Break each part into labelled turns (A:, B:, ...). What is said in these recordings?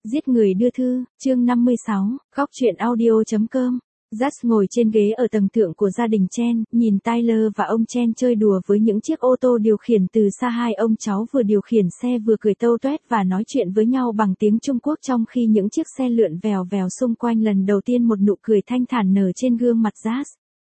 A: Giết người đưa thư, chương 56, góc truyện audio.com. Jas ngồi trên ghế ở tầng thượng của gia đình Chen, nhìn Tyler và ông Chen chơi đùa với những chiếc ô tô điều khiển từ xa. Hai ông cháu vừa điều khiển xe vừa cười tâu tuét và nói chuyện với nhau bằng tiếng Trung Quốc trong khi những chiếc xe lượn vèo vèo xung quanh. Lần đầu tiên một nụ cười thanh thản nở trên gương mặt Jas.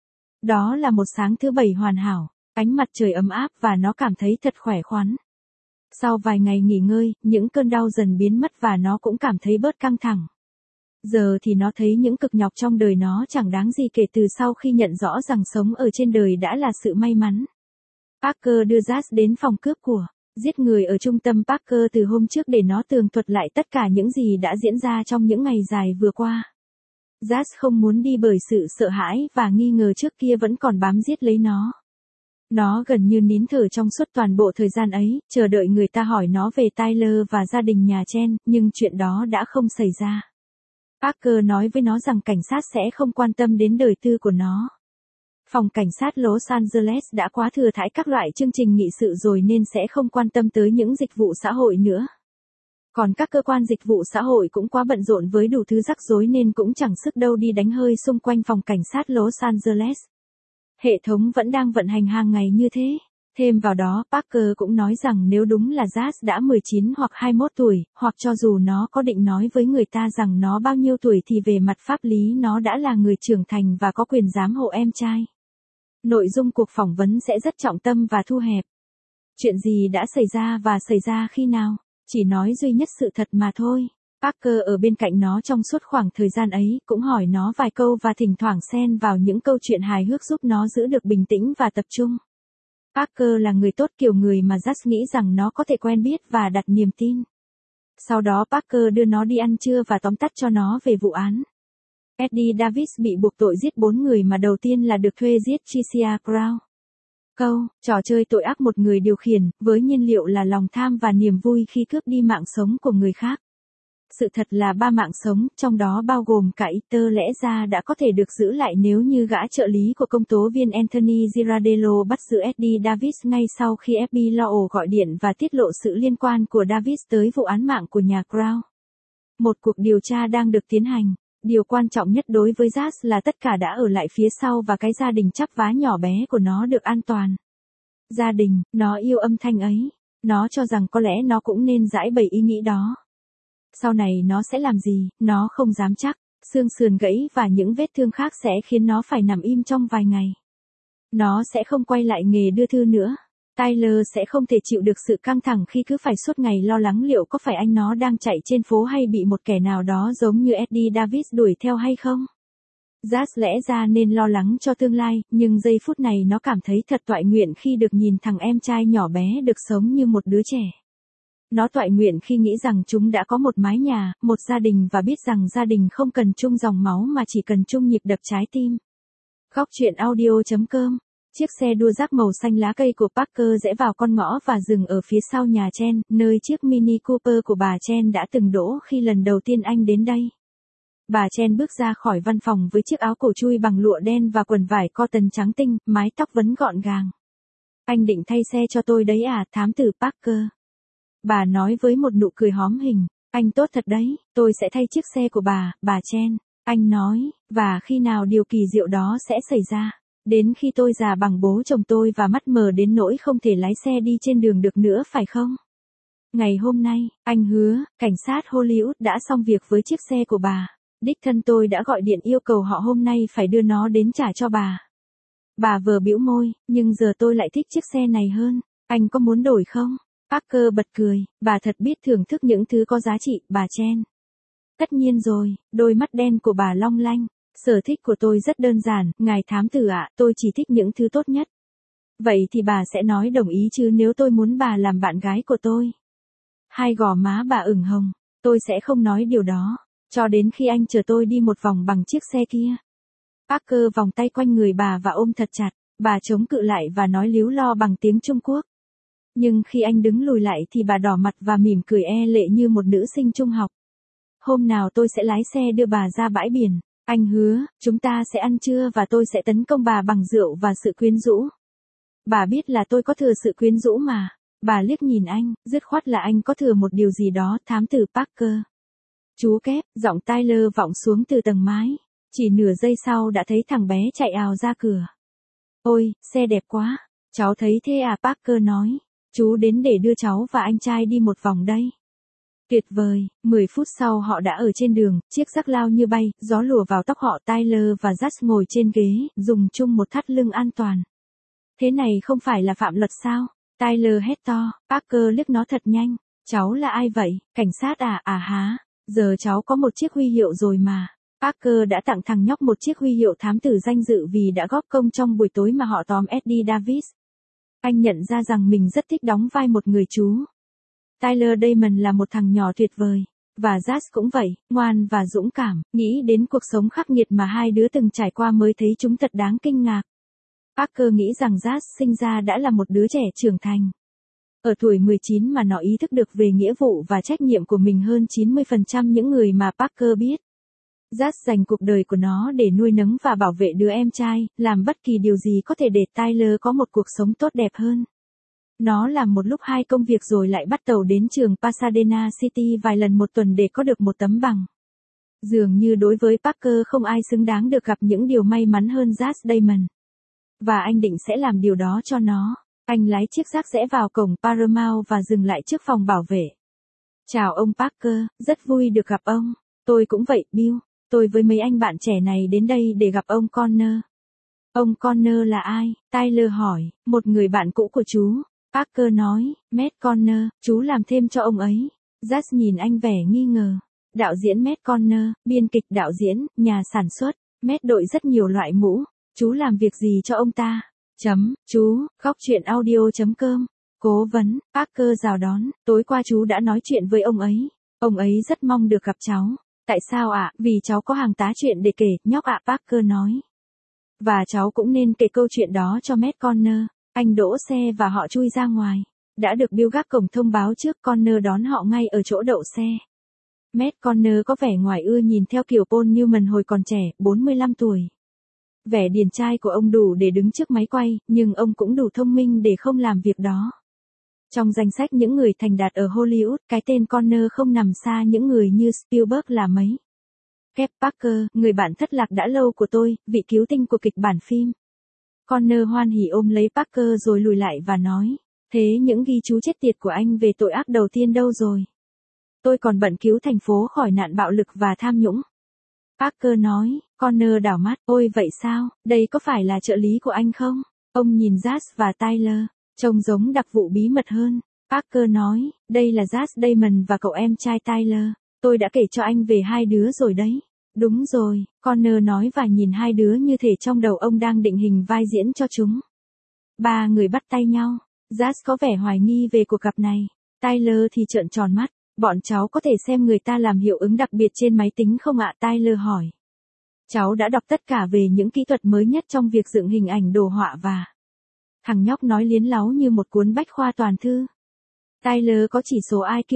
A: Đó là một sáng thứ Bảy hoàn hảo, ánh mặt trời ấm áp và nó cảm thấy thật khỏe khoắn. Sau vài ngày nghỉ ngơi, những cơn đau dần biến mất và nó cũng cảm thấy bớt căng thẳng. Giờ thì nó thấy những cực nhọc trong đời nó chẳng đáng gì kể từ sau khi nhận rõ rằng sống ở trên đời đã là sự may mắn. Parker đưa Jas đến phòng cướp của giết người ở trung tâm Parker từ hôm trước để nó tường thuật lại tất cả những gì đã diễn ra trong những ngày dài vừa qua. Jas không muốn đi bởi sự sợ hãi và nghi ngờ trước kia vẫn còn bám giết lấy nó. Nó gần như nín thở trong suốt toàn bộ thời gian ấy, chờ đợi người ta hỏi nó về Tyler và gia đình nhà Chen, nhưng chuyện đó đã không xảy ra. Parker nói với nó rằng cảnh sát sẽ không quan tâm đến đời tư của nó. Phòng cảnh sát Los Angeles đã quá thừa thãi các loại chương trình nghị sự rồi nên sẽ không quan tâm tới những dịch vụ xã hội nữa. Còn các cơ quan dịch vụ xã hội cũng quá bận rộn với đủ thứ rắc rối nên cũng chẳng sức đâu đi đánh hơi xung quanh phòng cảnh sát Los Angeles. Hệ thống vẫn đang vận hành hàng ngày như thế. Thêm vào đó, Parker cũng nói rằng nếu đúng là Jas đã 19 hoặc 21 tuổi, hoặc cho dù nó có định nói với người ta rằng nó bao nhiêu tuổi thì về mặt pháp lý nó đã là người trưởng thành và có quyền giám hộ em trai. Nội dung cuộc phỏng vấn sẽ rất trọng tâm và thu hẹp. Chuyện gì đã xảy ra và xảy ra khi nào? Chỉ nói duy nhất sự thật mà thôi. Parker ở bên cạnh nó trong suốt khoảng thời gian ấy, cũng hỏi nó vài câu và thỉnh thoảng xen vào những câu chuyện hài hước giúp nó giữ được bình tĩnh và tập trung. Parker là người tốt, kiểu người mà Jas nghĩ rằng nó có thể quen biết và đặt niềm tin. Sau đó Parker đưa nó đi ăn trưa và tóm tắt cho nó về vụ án. Eddie Davis bị buộc tội giết 4 người mà đầu tiên là được thuê giết Tricia Crown. Trò chơi tội ác một người điều khiển, với nhiên liệu là lòng tham và niềm vui khi cướp đi mạng sống của người khác. Sự thật là 3 mạng sống, trong đó bao gồm cả Ether lẽ ra đã có thể được giữ lại nếu như gã trợ lý của công tố viên Anthony Girardello bắt giữ Eddie Davis ngay sau khi FBI Law gọi điện và tiết lộ sự liên quan của Davis tới vụ án mạng của nhà Crown. Một cuộc điều tra đang được tiến hành. Điều quan trọng nhất đối với Jas là tất cả đã ở lại phía sau và cái gia đình chắp vá nhỏ bé của nó được an toàn. Gia đình, nó yêu âm thanh ấy. Nó cho rằng có lẽ nó cũng nên giải bày ý nghĩ đó. Sau này nó sẽ làm gì, nó không dám chắc. Xương sườn gãy và những vết thương khác sẽ khiến nó phải nằm im trong vài ngày. Nó sẽ không quay lại nghề đưa thư nữa. Tyler sẽ không thể chịu được sự căng thẳng khi cứ phải suốt ngày lo lắng liệu có phải anh nó đang chạy trên phố hay bị một kẻ nào đó giống như Eddie Davis đuổi theo hay không. Jas lẽ ra nên lo lắng cho tương lai, nhưng giây phút này nó cảm thấy thật toại nguyện khi được nhìn thằng em trai nhỏ bé được sống như một đứa trẻ. Nó toại nguyện khi nghĩ rằng chúng đã có một mái nhà, một gia đình và biết rằng gia đình không cần chung dòng máu mà chỉ cần chung nhịp đập trái tim. Góc truyện audio.com. Chiếc xe đua rác màu xanh lá cây của Parker rẽ vào con ngõ và dừng ở phía sau nhà Chen, nơi chiếc Mini Cooper của bà Chen đã từng đỗ khi lần đầu tiên anh đến đây. Bà Chen bước ra khỏi văn phòng với chiếc áo cổ chui bằng lụa đen và quần vải cotton trắng tinh, mái tóc vấn gọn gàng. Anh định thay xe cho tôi đấy à, thám tử Parker? Bà nói với một nụ cười hóm hình. Anh tốt thật đấy, tôi sẽ thay chiếc xe của bà Chen. Anh nói, và khi nào điều kỳ diệu đó sẽ xảy ra? Đến khi tôi già bằng bố chồng tôi và mắt mờ đến nỗi không thể lái xe đi trên đường được nữa phải không? Ngày hôm nay, anh hứa, cảnh sát Hollywood đã xong việc với chiếc xe của bà. Đích thân tôi đã gọi điện yêu cầu họ hôm nay phải đưa nó đến trả cho bà. Bà vừa bĩu môi, nhưng giờ tôi lại thích chiếc xe này hơn. Anh có muốn đổi không? Parker bật cười, bà thật biết thưởng thức những thứ có giá trị, bà Chen. Tất nhiên rồi, đôi mắt đen của bà long lanh. Sở thích của tôi rất đơn giản, ngài thám tử ạ, tôi chỉ thích những thứ tốt nhất. Vậy thì bà sẽ nói đồng ý chứ nếu tôi muốn bà làm bạn gái của tôi? Hai gò má bà ửng hồng, tôi sẽ không nói điều đó, cho đến khi anh chở tôi đi một vòng bằng chiếc xe kia. Parker vòng tay quanh người bà và ôm thật chặt, bà chống cự lại và nói líu lo bằng tiếng Trung Quốc. Nhưng khi anh đứng lùi lại thì bà đỏ mặt và mỉm cười e lệ như một nữ sinh trung học. Hôm nào tôi sẽ lái xe đưa bà ra bãi biển. Anh hứa, chúng ta sẽ ăn trưa và tôi sẽ tấn công bà bằng rượu và sự quyến rũ. Bà biết là tôi có thừa sự quyến rũ mà. Bà liếc nhìn anh, dứt khoát là anh có thừa một điều gì đó, thám tử Parker. Chú Kép, giọng Tyler vọng xuống từ tầng mái. Chỉ nửa giây sau đã thấy thằng bé chạy ào ra cửa. Ôi, xe đẹp quá. Cháu thấy thế à, Parker nói. Chú đến để đưa cháu và anh trai đi một vòng đây. Tuyệt vời, 10 phút sau họ đã ở trên đường, chiếc rắc lao như bay, gió lùa vào tóc họ. Tyler và Jazz ngồi trên ghế, dùng chung một thắt lưng an toàn. Thế này không phải là phạm luật sao? Tyler hét to, Parker liếc nó thật nhanh. Cháu là ai vậy, cảnh sát à? À há, giờ cháu có một chiếc huy hiệu rồi mà. Parker đã tặng thằng nhóc một chiếc huy hiệu thám tử danh dự vì đã góp công trong buổi tối mà họ tóm Eddie Davis. Anh nhận ra rằng mình rất thích đóng vai một người chú. Tyler Damon là một thằng nhỏ tuyệt vời. Và Jazz cũng vậy, ngoan và dũng cảm, nghĩ đến cuộc sống khắc nghiệt mà hai đứa từng trải qua mới thấy chúng thật đáng kinh ngạc. Parker nghĩ rằng Jazz sinh ra đã là một đứa trẻ trưởng thành. Ở tuổi 19 mà nó ý thức được về nghĩa vụ và trách nhiệm của mình hơn 90% những người mà Parker biết. Jazz dành cuộc đời của nó để nuôi nấng và bảo vệ đứa em trai, làm bất kỳ điều gì có thể để Tyler có một cuộc sống tốt đẹp hơn. Nó làm một lúc 2 công việc rồi lại bắt tàu đến trường Pasadena City vài lần một tuần để có được một tấm bằng. Dường như đối với Parker không ai xứng đáng được gặp những điều may mắn hơn Jazz Damon. Và anh định sẽ làm điều đó cho nó. Anh lái chiếc rác rẽ vào cổng Paramount và dừng lại trước phòng bảo vệ. Chào ông Parker, rất vui được gặp ông. Tôi cũng vậy, Bill. Tôi với mấy anh bạn trẻ này đến đây để gặp ông Connor. Ông Connor là ai? Tyler hỏi. Một người bạn cũ của chú. Parker nói, Matt Connor, chú làm thêm cho ông ấy. Jazz nhìn anh vẻ nghi ngờ. Đạo diễn Matt Connor, biên kịch đạo diễn, nhà sản xuất. Matt đội rất nhiều loại mũ. Chú làm việc gì cho ông ta? Chú, gocchuyenaudio.com. Cố vấn, Parker chào đón. Tối qua chú đã nói chuyện với ông ấy. Ông ấy rất mong được gặp cháu. Tại sao ạ? Vì cháu có hàng tá chuyện để kể, nhóc ạ, Parker nói. Và cháu cũng nên kể câu chuyện đó cho Matt Connor. Anh đỗ xe và họ chui ra ngoài. Đã được Bill gác cổng thông báo trước, Connor đón họ ngay ở chỗ đậu xe. Matt Connor có vẻ ngoài ưa nhìn theo kiểu Paul Newman hồi còn trẻ, 45 tuổi. Vẻ điển trai của ông đủ để đứng trước máy quay, nhưng ông cũng đủ thông minh để không làm việc đó. Trong danh sách những người thành đạt ở Hollywood, cái tên Connor không nằm xa những người như Spielberg là mấy. Kev Parker, người bạn thất lạc đã lâu của tôi, vị cứu tinh của kịch bản phim. Connor hoan hỉ ôm lấy Parker rồi lùi lại và nói, thế những ghi chú chết tiệt của anh về tội ác đầu tiên đâu rồi? Tôi còn bận cứu thành phố khỏi nạn bạo lực và tham nhũng. Parker nói, Connor đảo mắt, ôi vậy sao, đây có phải là trợ lý của anh không? Ông nhìn Jazz và Tyler, trông giống đặc vụ bí mật hơn. Parker nói, đây là Jazz Damon và cậu em trai Tyler, tôi đã kể cho anh về hai đứa rồi đấy. Đúng rồi, Connor nói và nhìn hai đứa như thể trong đầu ông đang định hình vai diễn cho chúng. Ba người bắt tay nhau, Jazz có vẻ hoài nghi về cuộc gặp này, Tyler thì trợn tròn mắt. Bọn cháu có thể xem người ta làm hiệu ứng đặc biệt trên máy tính không ạ? Tyler hỏi. Cháu đã đọc tất cả về những kỹ thuật mới nhất trong việc dựng hình ảnh đồ họa và... Thằng nhóc nói liến láu như một cuốn bách khoa toàn thư. Tyler có chỉ số IQ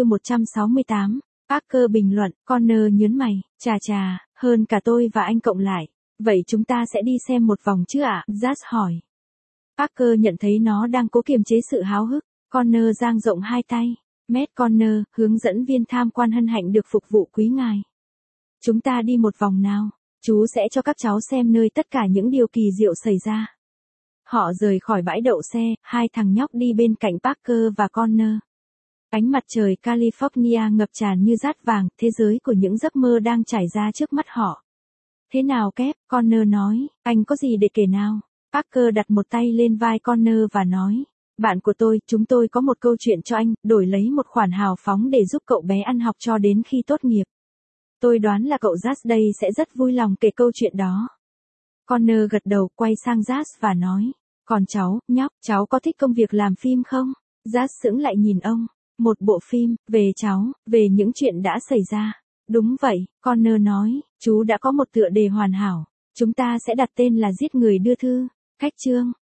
A: 168. Parker bình luận, Connor nhớn mày, chà, hơn cả tôi và anh cộng lại. Vậy chúng ta sẽ đi xem một vòng chứ ạ? Jazz hỏi. Parker nhận thấy nó đang cố kiềm chế sự háo hức. Connor dang rộng hai tay. Matt Connor, hướng dẫn viên tham quan hân hạnh được phục vụ quý ngài. Chúng ta đi một vòng nào. Chú sẽ cho các cháu xem nơi tất cả những điều kỳ diệu xảy ra. Họ rời khỏi bãi đậu xe, hai thằng nhóc đi bên cạnh Parker và Connor. Ánh mặt trời California ngập tràn như dát vàng, thế giới của những giấc mơ đang trải ra trước mắt họ. Thế nào Kev? Connor nói, anh có gì để kể nào? Parker đặt một tay lên vai Connor và nói, bạn của tôi, chúng tôi có một câu chuyện cho anh, đổi lấy một khoản hào phóng để giúp cậu bé ăn học cho đến khi tốt nghiệp. Tôi đoán là cậu Jazz đây sẽ rất vui lòng kể câu chuyện đó. Connor gật đầu, quay sang Jazz và nói, còn cháu, nhóc, cháu có thích công việc làm phim không? Jazz sững lại nhìn ông, một bộ phim, về cháu, về những chuyện đã xảy ra. Đúng vậy, Connor nói, chú đã có một tựa đề hoàn hảo, chúng ta sẽ đặt tên là Giết người đưa thư. Khách chương.